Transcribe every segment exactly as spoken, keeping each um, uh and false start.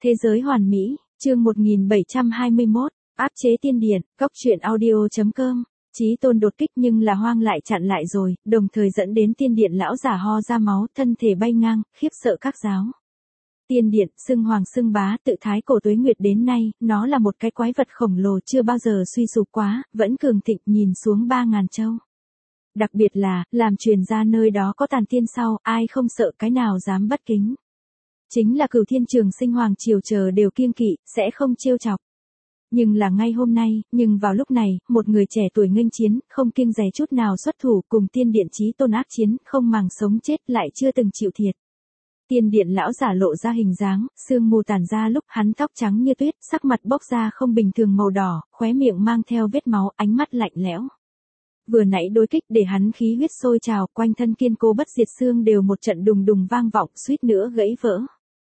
Thế giới hoàn mỹ, chương một nghìn bảy trăm hai mươi mốt, áp chế tiên điện, cốc truyện audio chấm com. Chí Tôn đột kích nhưng là Hoang lại chặn lại rồi, đồng thời dẫn đến tiên điện lão giả ho ra máu, thân thể bay ngang, khiếp sợ các giáo. Tiên điện, xưng hoàng xưng bá, tự thái cổ tuế nguyệt đến nay, nó là một cái quái vật khổng lồ chưa bao giờ suy sụp quá, vẫn cường thịnh nhìn xuống ba ngàn châu. Đặc biệt là, làm truyền ra nơi đó có tàn tiên sau, ai không sợ cái nào dám bất kính. Chính là Cửu Thiên Trường Sinh hoàng triều chờ đều kiêng kỵ, sẽ không trêu chọc. Nhưng là ngay hôm nay, nhưng vào lúc này, một người trẻ tuổi nghênh chiến, không kiêng dè chút nào xuất thủ cùng tiên điện Chí Tôn ác chiến, không màng sống chết lại chưa từng chịu thiệt. Tiên điện lão giả lộ ra hình dáng, sương mù tản ra lúc hắn tóc trắng như tuyết, sắc mặt bốc ra không bình thường màu đỏ, khóe miệng mang theo vết máu, ánh mắt lạnh lẽo. Vừa nãy đối kích để hắn khí huyết sôi trào, quanh thân kiên cố bất diệt xương đều một trận đùng đùng vang vọng, suýt nữa gãy vỡ.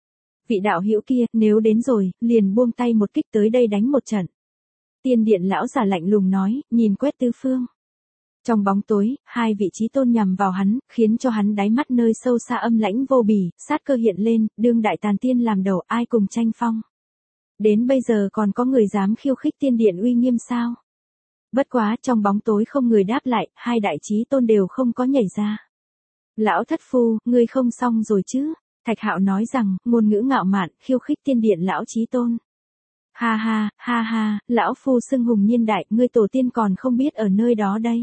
Vị đạo hữu kia, nếu đến rồi, liền buông tay một kích tới đây đánh một trận. Tiên điện lão giả lạnh lùng nói, nhìn quét tứ phương. Trong bóng tối, hai vị Chí Tôn nhằm vào hắn, khiến cho hắn đáy mắt nơi sâu xa âm lãnh vô bì, sát cơ hiện lên, đương đại tàn tiên làm đầu, ai cùng tranh phong. Đến bây giờ còn có người dám khiêu khích tiên điện uy nghiêm sao? Bất quá, trong bóng tối không người đáp lại, hai đại Chí Tôn đều không có nhảy ra. Lão thất phu, ngươi không xong rồi chứ? Thạch Hạo nói rằng, ngôn ngữ ngạo mạn, khiêu khích tiên điện lão Chí Tôn. Ha ha, ha ha, lão phu xưng hùng nhiên đại, ngươi tổ tiên còn không biết ở nơi đó đây.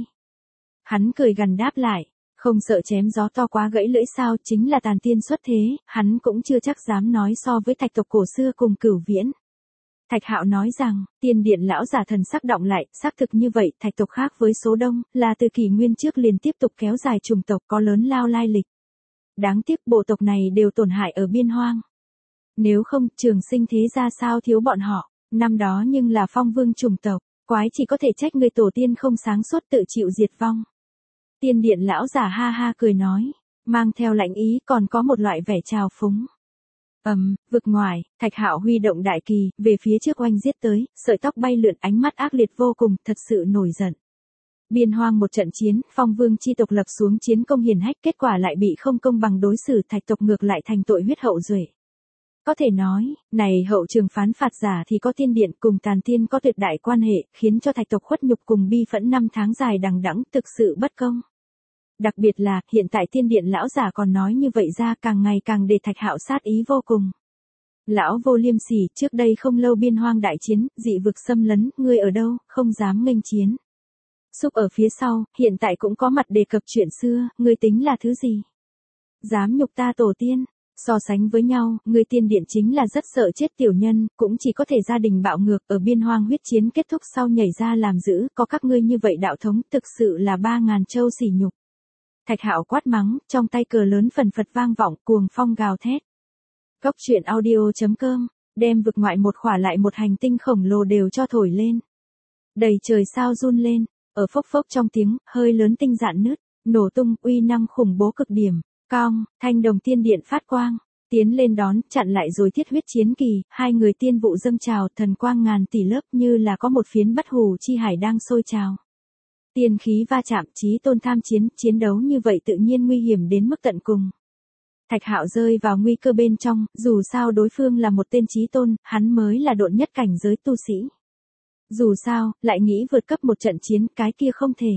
Hắn cười gằn đáp lại, không sợ chém gió to quá gãy lưỡi sao, chính là tàn tiên xuất thế, hắn cũng chưa chắc dám nói so với thạch tộc cổ xưa cùng Cửu Viễn. Thạch Hạo nói rằng, tiên điện lão giả thần sắc động lại, xác thực như vậy, thạch tộc khác với số đông, là từ kỷ nguyên trước liền tiếp tục kéo dài chủng tộc có lớn lao lai lịch. Đáng tiếc bộ tộc này đều tổn hại ở biên hoang. Nếu không, Trường Sinh thế ra sao thiếu bọn họ, năm đó nhưng là phong vương chủng tộc, quái chỉ có thể trách người tổ tiên không sáng suốt tự chịu diệt vong. Tiên điện lão giả ha ha cười nói, mang theo lạnh ý còn có một loại vẻ trào phúng. Ầm, um, vực ngoài, Thạch Hạo huy động đại kỳ, về phía trước oanh giết tới, sợi tóc bay lượn, ánh mắt ác liệt vô cùng, thật sự nổi giận. Biên hoang một trận chiến, phong vương chi tộc lập xuống chiến công hiển hách, kết quả lại bị không công bằng đối xử, thạch tộc ngược lại thành tội huyết hậu duệ. Có thể nói, này hậu trường phán phạt giả thì có tiên điện cùng tàn tiên có tuyệt đại quan hệ, khiến cho thạch tộc khuất nhục cùng bi phẫn năm tháng dài đằng đẵng, thực sự bất công. Đặc biệt là, hiện tại tiên điện lão giả còn nói như vậy ra, càng ngày càng để Thạch Hạo sát ý vô cùng. Lão vô liêm sỉ, trước đây không lâu biên hoang đại chiến, dị vực xâm lấn, ngươi ở đâu, không dám nghênh chiến. Xúc ở phía sau, hiện tại cũng có mặt đề cập chuyện xưa, ngươi tính là thứ gì? Dám nhục ta tổ tiên. So sánh với nhau, người tiên điện chính là rất sợ chết tiểu nhân, cũng chỉ có thể gia đình bạo ngược, ở biên hoang huyết chiến kết thúc sau nhảy ra làm giữ, có các ngươi như vậy đạo thống, thực sự là ba ngàn châu sỉ nhục. Thạch Hạo quát mắng, trong tay cờ lớn phần phật vang vọng, cuồng phong gào thét. Cốc truyện audio chấm com, đem vực ngoại một khỏa lại một hành tinh khổng lồ đều cho thổi lên. Đầy trời sao run lên, ở phốc phốc trong tiếng, hơi lớn tinh dạn nứt, nổ tung, uy năng khủng bố cực điểm. Cong, thanh đồng tiên điện phát quang, tiến lên đón, chặn lại rồi thiết huyết chiến kỳ, hai người tiên vụ dâng trào, thần quang ngàn tỷ lớp như là có một phiến bất hủ chi hải đang sôi trào. Tiên khí va chạm, Chí Tôn tham chiến, chiến đấu như vậy tự nhiên nguy hiểm đến mức tận cùng. Thạch Hạo rơi vào nguy cơ bên trong, dù sao đối phương là một tên Chí Tôn, hắn mới là độn nhất cảnh giới tu sĩ. Dù sao, lại nghĩ vượt cấp một trận chiến, cái kia không thể.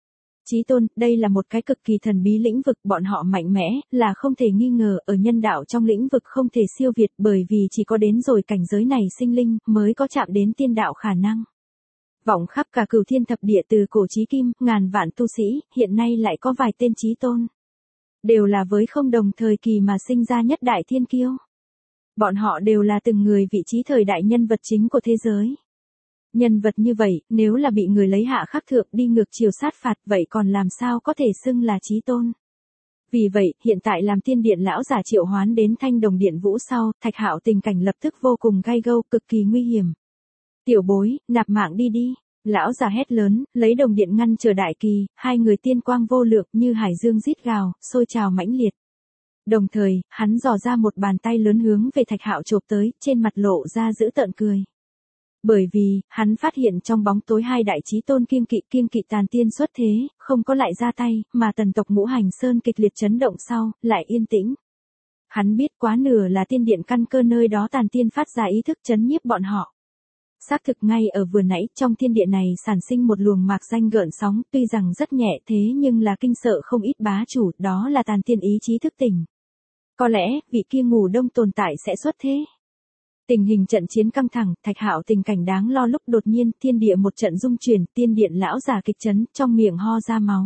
Chí Tôn, đây là một cái cực kỳ thần bí lĩnh vực, bọn họ mạnh mẽ, là không thể nghi ngờ, ở nhân đạo trong lĩnh vực không thể siêu việt, bởi vì chỉ có đến rồi cảnh giới này sinh linh, mới có chạm đến tiên đạo khả năng. Vọng khắp cả cửu thiên thập địa từ cổ chí kim, ngàn vạn tu sĩ, hiện nay lại có vài tên Chí Tôn. Đều là với không đồng thời kỳ mà sinh ra nhất đại thiên kiêu. Bọn họ đều là từng người vị trí thời đại nhân vật chính của thế giới. Nhân vật như vậy, nếu là bị người lấy hạ khắc thượng đi ngược chiều sát phạt, vậy còn làm sao có thể xưng là Chí Tôn. Vì vậy, hiện tại làm tiên điện lão giả triệu hoán đến thanh đồng điện vũ sau, Thạch Hạo tình cảnh lập tức vô cùng gay gâu, cực kỳ nguy hiểm. Tiểu bối, nạp mạng đi đi. Lão già hét lớn, lấy đồng điện ngăn trở đại kỳ, hai người tiên quang vô lượng như hải dương rít gào, sôi trào mãnh liệt. Đồng thời, hắn dò ra một bàn tay lớn hướng về Thạch Hạo chộp tới, trên mặt lộ ra dữ tợn cười. Bởi vì, hắn phát hiện trong bóng tối hai đại Chí Tôn kiêng kỵ kiêng kỵ tàn tiên xuất thế, không có lại ra tay, mà tần tộc Ngũ Hành Sơn kịch liệt chấn động sau, lại yên tĩnh. Hắn biết quá nửa là tiên điện căn cơ nơi đó tàn tiên phát ra ý thức trấn nhiếp bọn họ. Xác thực ngay ở vừa nãy trong thiên địa này sản sinh một luồng mạc danh gợn sóng, tuy rằng rất nhẹ thế nhưng là kinh sợ không ít bá chủ, đó là tàn tiên ý chí thức tỉnh. Có lẽ, vị kia ngủ đông tồn tại sẽ xuất thế. Tình hình trận chiến căng thẳng, Thạch Hạo tình cảnh đáng lo lúc đột nhiên thiên địa một trận rung chuyển, tiên điện lão già kịch chấn, trong miệng ho ra máu.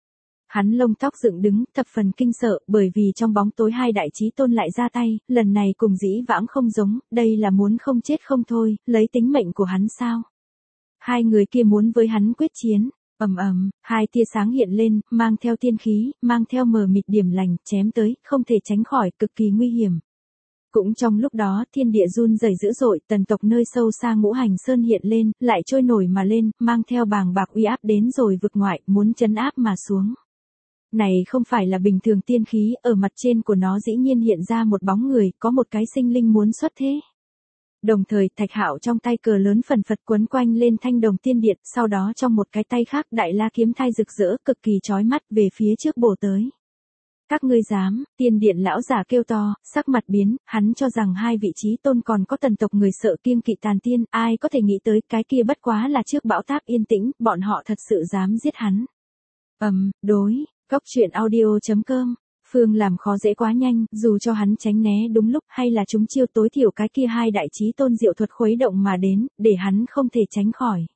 Hắn lông tóc dựng đứng, thập phần kinh sợ, bởi vì trong bóng tối hai đại chí tôn lại ra tay, lần này cùng dĩ vãng không giống, đây là muốn không chết không thôi, lấy tính mệnh của hắn sao? Hai người kia muốn với hắn quyết chiến, ầm ầm, hai tia sáng hiện lên, mang theo tiên khí, mang theo mờ mịt điểm lành, chém tới, không thể tránh khỏi, cực kỳ nguy hiểm. Cũng trong lúc đó, thiên địa run rẩy dữ dội, tần tộc nơi sâu xa Ngũ Hành Sơn hiện lên, lại trôi nổi mà lên, mang theo bàng bạc uy áp đến rồi vực ngoại, muốn trấn áp mà xuống. Này không phải là bình thường tiên khí, ở mặt trên của nó dĩ nhiên hiện ra một bóng người, có một cái sinh linh muốn xuất thế. Đồng thời, Thạch Hạo trong tay cờ lớn phần phật quấn quanh lên thanh đồng tiên điện, sau đó trong một cái tay khác đại la kiếm thai rực rỡ, cực kỳ chói mắt về phía trước bổ tới. Các ngươi dám, tiên điện lão giả kêu to, sắc mặt biến, hắn cho rằng hai vị trí tôn còn có tần tộc người sợ kiêng kỵ tàn tiên, ai có thể nghĩ tới cái kia bất quá là trước bão táp yên tĩnh, bọn họ thật sự dám giết hắn. Ầm, um, đối. Góc truyện audio chấm com, Phương làm khó dễ quá nhanh, dù cho hắn tránh né đúng lúc hay là chúng chiêu tối thiểu cái kia hai đại chí tôn diệu thuật khuấy động mà đến, để hắn không thể tránh khỏi.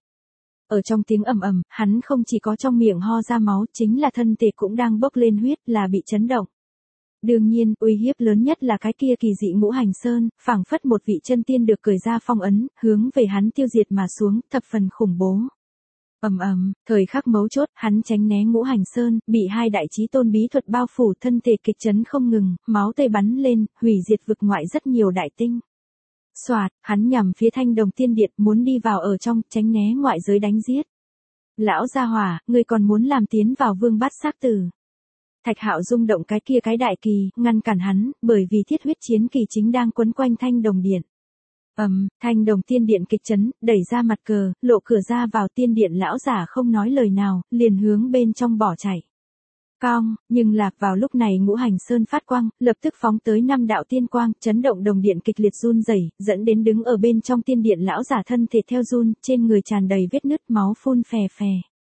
Ở trong tiếng ầm ầm, hắn không chỉ có trong miệng ho ra máu, chính là thân thể cũng đang bốc lên huyết, là bị chấn động. Đương nhiên, uy hiếp lớn nhất là cái kia kỳ dị Ngũ Hành Sơn, phảng phất một vị chân tiên được cởi ra phong ấn, hướng về hắn tiêu diệt mà xuống, thập phần khủng bố. Ầm ầm, thời khắc mấu chốt, hắn tránh né Ngũ Hành Sơn, bị hai đại chí tôn bí thuật bao phủ, thân thể kịch chấn không ngừng, máu tươi bắn lên, hủy diệt vực ngoại rất nhiều đại tinh. Soạt, hắn nhằm phía thanh đồng tiên điện, muốn đi vào ở trong, tránh né ngoại giới đánh giết. Lão gia hỏa, ngươi còn muốn làm tiến vào vương bát xác tử. Thạch Hạo rung động cái kia cái đại kỳ, ngăn cản hắn, bởi vì thiết huyết chiến kỳ chính đang quấn quanh thanh đồng điện. Ầm, um, thanh đồng tiên điện kịch chấn, đẩy ra mặt cờ, lộ cửa ra vào tiên điện lão giả không nói lời nào, liền hướng bên trong bỏ chạy. Cong, nhưng là vào lúc này Ngũ Hành Sơn phát quang, lập tức phóng tới năm đạo tiên quang, chấn động đồng điện kịch liệt run rẩy, dẫn đến đứng ở bên trong tiên điện lão giả thân thể theo run, trên người tràn đầy vết nứt, máu phun phè phè.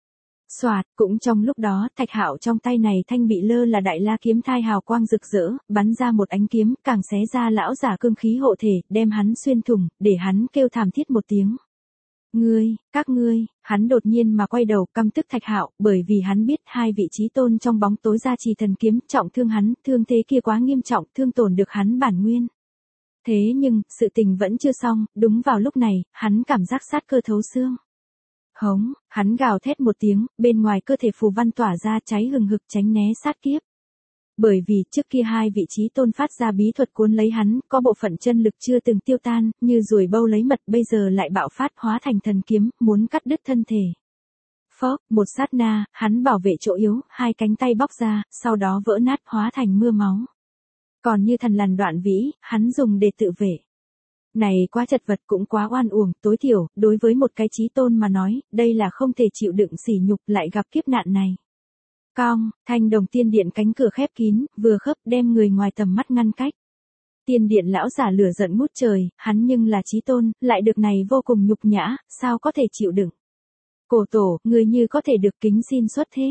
Soạt, cũng trong lúc đó, Thạch Hạo trong tay này thanh bị lơ là đại la kiếm thai hào quang rực rỡ, bắn ra một ánh kiếm, càng xé ra lão giả cương khí hộ thể, đem hắn xuyên thủng, để hắn kêu thảm thiết một tiếng. Ngươi, các ngươi, hắn đột nhiên mà quay đầu, căm tức Thạch Hạo, bởi vì hắn biết hai vị chí tôn trong bóng tối gia trì thần kiếm, trọng thương hắn, thương thế kia quá nghiêm trọng, thương tổn được hắn bản nguyên. Thế nhưng, sự tình vẫn chưa xong, đúng vào lúc này, hắn cảm giác sát cơ thấu xương. Hống, hắn gào thét một tiếng, bên ngoài cơ thể phù văn tỏa ra cháy hừng hực tránh né sát kiếp. Bởi vì trước kia hai vị chí tôn phát ra bí thuật cuốn lấy hắn, có bộ phận chân lực chưa từng tiêu tan, như ruồi bâu lấy mật, bây giờ lại bạo phát hóa thành thần kiếm, muốn cắt đứt thân thể. Phốc, một sát na, hắn bảo vệ chỗ yếu, hai cánh tay bóc ra, sau đó vỡ nát hóa thành mưa máu. Còn như thần lằn đoạn vĩ, hắn dùng để tự vệ. Này quá chật vật cũng quá oan uổng, tối thiểu, đối với một cái chí tôn mà nói, đây là không thể chịu đựng sỉ nhục lại gặp kiếp nạn này. Cong, thanh đồng tiên điện cánh cửa khép kín, vừa khớp đem người ngoài tầm mắt ngăn cách. Tiên điện lão giả lửa giận ngút trời, hắn nhưng là chí tôn, lại được này vô cùng nhục nhã, sao có thể chịu đựng. Cổ tổ, người như có thể được kính xin xuất thế.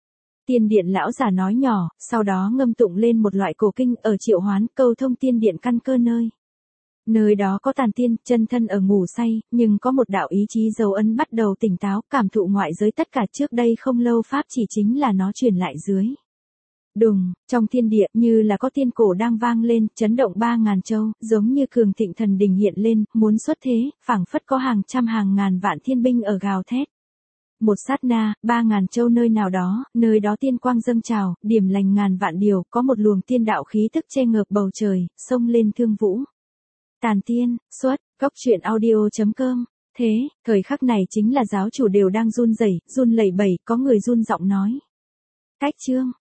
Tiên điện lão giả nói nhỏ, sau đó ngâm tụng lên một loại cổ kinh ở triệu hoán câu thông tiên điện căn cơ nơi. Nơi đó có tàn tiên, chân thân ở ngủ say, nhưng có một đạo ý chí dấu ấn bắt đầu tỉnh táo, cảm thụ ngoại giới tất cả trước đây không lâu pháp chỉ chính là nó truyền lại dưới. Đùng, trong thiên địa như là có tiên cổ đang vang lên, chấn động ba ngàn châu, giống như cường thịnh thần đình hiện lên, muốn xuất thế, phảng phất có hàng trăm hàng ngàn vạn thiên binh ở gào thét. Một sát na, ba ngàn châu nơi nào đó, nơi đó tiên quang dâng trào, điểm lành ngàn vạn điều, có một luồng tiên đạo khí tức che ngợp bầu trời, xông lên thương vũ. Tàn tiên, xuất, góc truyện audio chấm com. Thế, thời khắc này chính là giáo chủ đều đang run rẩy, run lẩy bẩy, có người run giọng nói. Cách chương,